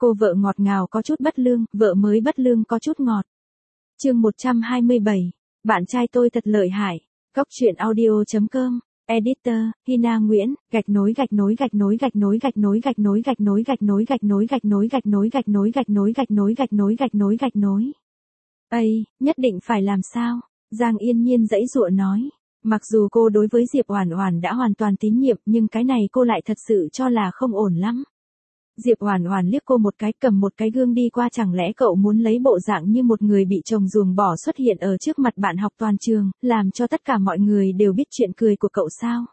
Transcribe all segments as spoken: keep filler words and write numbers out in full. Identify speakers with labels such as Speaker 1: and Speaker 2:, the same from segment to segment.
Speaker 1: Cô vợ ngọt ngào có chút bất lương, vợ mới bất lương có chút ngọt. Chương một trăm hai mươi bảy. Bạn trai tôi thật lợi hại. Góc truyện audio chấm com. Editor, Hina Nguyễn, gạch nối gạch nối gạch nối gạch nối gạch nối gạch nối gạch nối gạch nối gạch nối gạch nối gạch nối gạch nối gạch nối gạch nối gạch nối gạch nối gạch nối. Ây, nhất định phải làm sao? Giang Yên Nhiên giãy giụa nói. Mặc dù cô đối với Diệp Oản Oản đã hoàn toàn tín nhiệm, nhưng cái này cô lại thật sự cho là không ổn lắm. Diệp Oản Oản liếc cô một cái, cầm một cái gương đi qua, chẳng lẽ cậu muốn lấy bộ dạng như một người bị chồng ruồng bỏ xuất hiện ở trước mặt bạn học toàn trường, làm cho tất cả mọi người đều biết chuyện cười của cậu sao?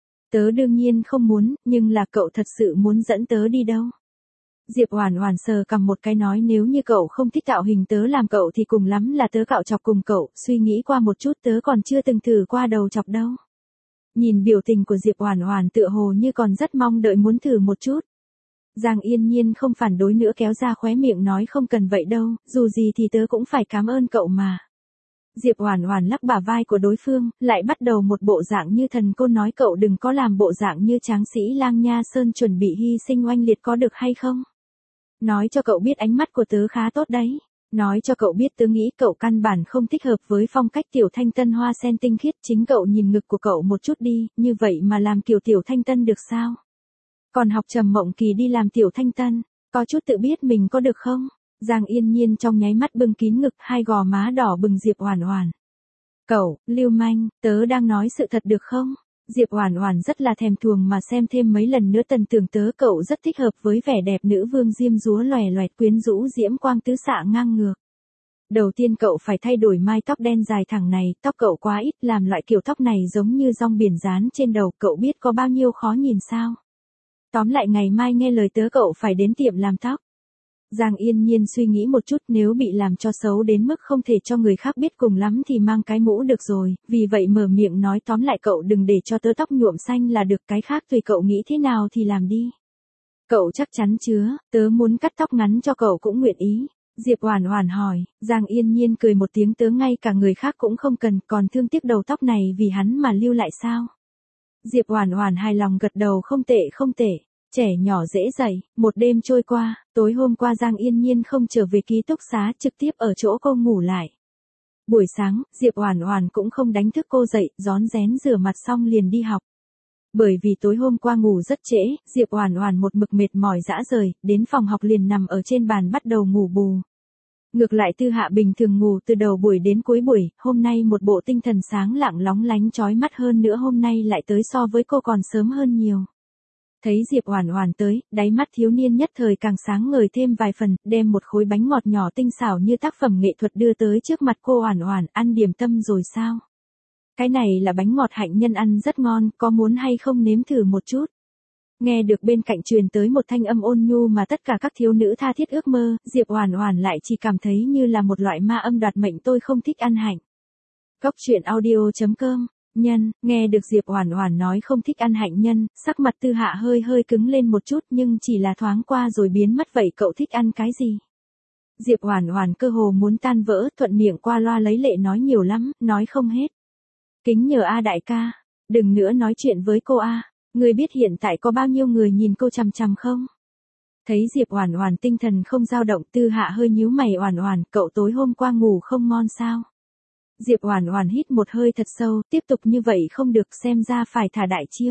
Speaker 1: Tớ đương nhiên không muốn, nhưng là cậu thật sự muốn dẫn tớ đi đâu? Diệp Oản Oản sờ cằm một cái nói, nếu như cậu không thích tạo hình tớ làm cậu thì cùng lắm là tớ cạo chọc cùng cậu, suy nghĩ qua một chút, tớ còn chưa từng thử qua đầu chọc đâu. Nhìn biểu tình của Diệp Oản Oản tựa hồ như còn rất mong đợi muốn thử một chút. Giang Yên Nhiên không phản đối nữa, kéo ra khóe miệng nói, không cần vậy đâu, dù gì thì tớ cũng phải cảm ơn cậu mà. Diệp Oản Oản lắc bả vai của đối phương, lại bắt đầu một bộ dạng như thần, cô nói cậu đừng có làm bộ dạng như tráng sĩ Lang Nha Sơn chuẩn bị hy sinh oanh liệt có được hay không? Nói cho cậu biết ánh mắt của tớ khá tốt đấy. Nói cho cậu biết tớ nghĩ cậu căn bản không thích hợp với phong cách Tiểu Thanh Tân hoa sen tinh khiết, chính cậu nhìn ngực của cậu một chút đi, như vậy mà làm kiểu Tiểu Thanh Tân được sao? Còn học Trầm Mộng Kỳ đi làm Tiểu Thanh Tân, có chút tự biết mình có được không? Giang Yên Nhiên trong nháy mắt bưng kín ngực, hai gò má đỏ bừng. Diệp Oản Oản. Cậu, lưu manh, tớ đang nói sự thật được không? Diệp Oản Oản rất là thèm thuồng mà xem thêm mấy lần nữa, tần tưởng tớ cậu rất thích hợp với vẻ đẹp nữ vương diêm dúa lòe loẹt quyến rũ diễm quang tứ xạ ngang ngược. Đầu tiên cậu phải thay đổi mái tóc đen dài thẳng này, tóc cậu quá ít, làm loại kiểu tóc này giống như rong biển dán trên đầu, cậu biết có bao nhiêu khó nhìn sao? Tóm lại ngày mai nghe lời tớ cậu phải đến tiệm làm tóc. Giang Yên Nhiên suy nghĩ một chút, nếu bị làm cho xấu đến mức không thể cho người khác biết cùng lắm thì mang cái mũ được rồi, vì vậy mở miệng nói, tóm lại cậu đừng để cho tớ tóc nhuộm xanh là được, cái khác tùy cậu nghĩ thế nào thì làm đi. Cậu chắc chắn chứ? Tớ muốn cắt tóc ngắn cho cậu cũng nguyện ý. Diệp Oản Oản hỏi. Giang Yên Nhiên cười một tiếng, tớ ngay cả người khác cũng không cần, còn thương tiếc đầu tóc này vì hắn mà lưu lại sao? Diệp Oản Oản hài lòng gật đầu, không tệ không tệ. Trẻ nhỏ dễ dạy. Một đêm trôi qua, tối hôm qua Giang Yên Nhiên không trở về ký túc xá, trực tiếp ở chỗ cô ngủ lại. Buổi sáng, Diệp Oản Oản cũng không đánh thức cô dậy, rón rén rửa mặt xong liền đi học. Bởi vì tối hôm qua ngủ rất trễ, Diệp Oản Oản một mực mệt mỏi rã rời, đến phòng học liền nằm ở trên bàn bắt đầu ngủ bù. Ngược lại Tư Hạ bình thường ngủ từ đầu buổi đến cuối buổi, hôm nay một bộ tinh thần sáng lạng lóng lánh chói mắt, hơn nữa hôm nay lại tới so với cô còn sớm hơn nhiều. Thấy Diệp Oản Oản tới, đáy mắt thiếu niên nhất thời càng sáng ngời thêm vài phần, đem một khối bánh ngọt nhỏ tinh xảo như tác phẩm nghệ thuật đưa tới trước mặt cô. Oản Oản, ăn điểm tâm rồi sao? Cái này là bánh ngọt hạnh nhân, ăn rất ngon, có muốn hay không nếm thử một chút? Nghe được bên cạnh truyền tới một thanh âm ôn nhu mà tất cả các thiếu nữ tha thiết ước mơ, Diệp Oản Oản lại chỉ cảm thấy như là một loại ma âm đoạt mệnh, tôi không thích ăn hạnh. Góc truyện audio chấm com. Nhân, nghe được Diệp Oản Oản nói không thích ăn hạnh nhân, sắc mặt Tư Hạ hơi hơi cứng lên một chút, nhưng chỉ là thoáng qua rồi biến mất. Vậy cậu thích ăn cái gì? Diệp Oản Oản cơ hồ muốn tan vỡ, thuận miệng qua loa lấy lệ nói, nhiều lắm, nói không hết. Kính nhờ A đại ca, đừng nữa nói chuyện với cô A, ngươi biết hiện tại có bao nhiêu người nhìn cô chằm chằm không? Thấy Diệp Oản Oản tinh thần không dao động, Tư Hạ hơi nhíu mày, Oản Oản, cậu tối hôm qua ngủ không ngon sao? Diệp Oản Oản hít một hơi thật sâu, tiếp tục như vậy không được, xem ra phải thả đại chiêu.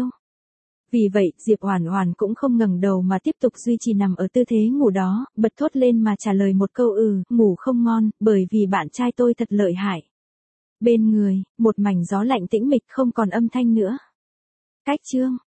Speaker 1: Vì vậy, Diệp Oản Oản cũng không ngẩng đầu mà tiếp tục duy trì nằm ở tư thế ngủ đó, bật thốt lên mà trả lời một câu, ừ, ngủ không ngon, bởi vì bạn trai tôi thật lợi hại. Bên người, một mảnh gió lạnh tĩnh mịch, không còn âm thanh nữa. Cách chương